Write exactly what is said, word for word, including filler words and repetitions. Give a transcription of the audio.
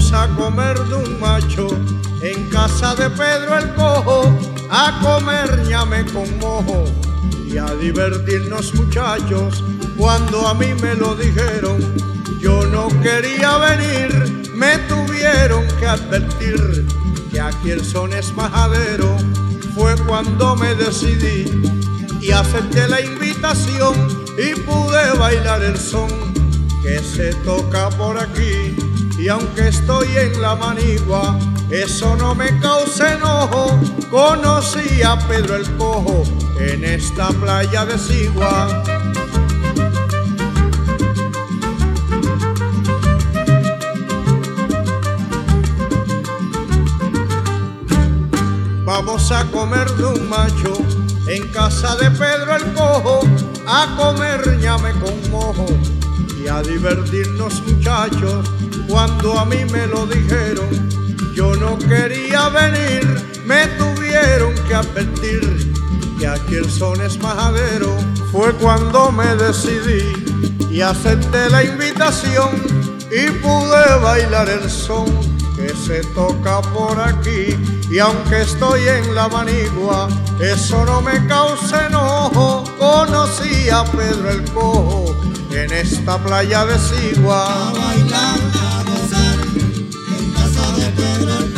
Vamos a comer de un macho en casa de Pedro el Cojo, a comer ñame con mojo y a divertirnos, muchachos. Cuando a mí me lo dijeron, yo no quería venir, me tuvieron que advertir que aquí el son es majadero. Fue cuando me decidí y acepté la invitación y pude bailar el son que se toca por aquí. Y aunque estoy en la manigua, eso no me causa enojo. Conocí a Pedro el Cojo en esta playa de Sigua. Vamos a comer de un macho en casa de Pedro el Cojo, a comer ñame con mojo y a divertirnos, muchachos. Cuando a mí me lo dijeron, yo no quería venir, me tuvieron que advertir que aquí el son es majadero. Fue cuando me decidí y acepté la invitación y pude bailar el son que se toca por aquí. Y aunque estoy en la manigua, eso no me causa enojo. Conocí a Pedro el Cojo en esta playa de Sigua. A bailar, a gozar, en casa de Pedro el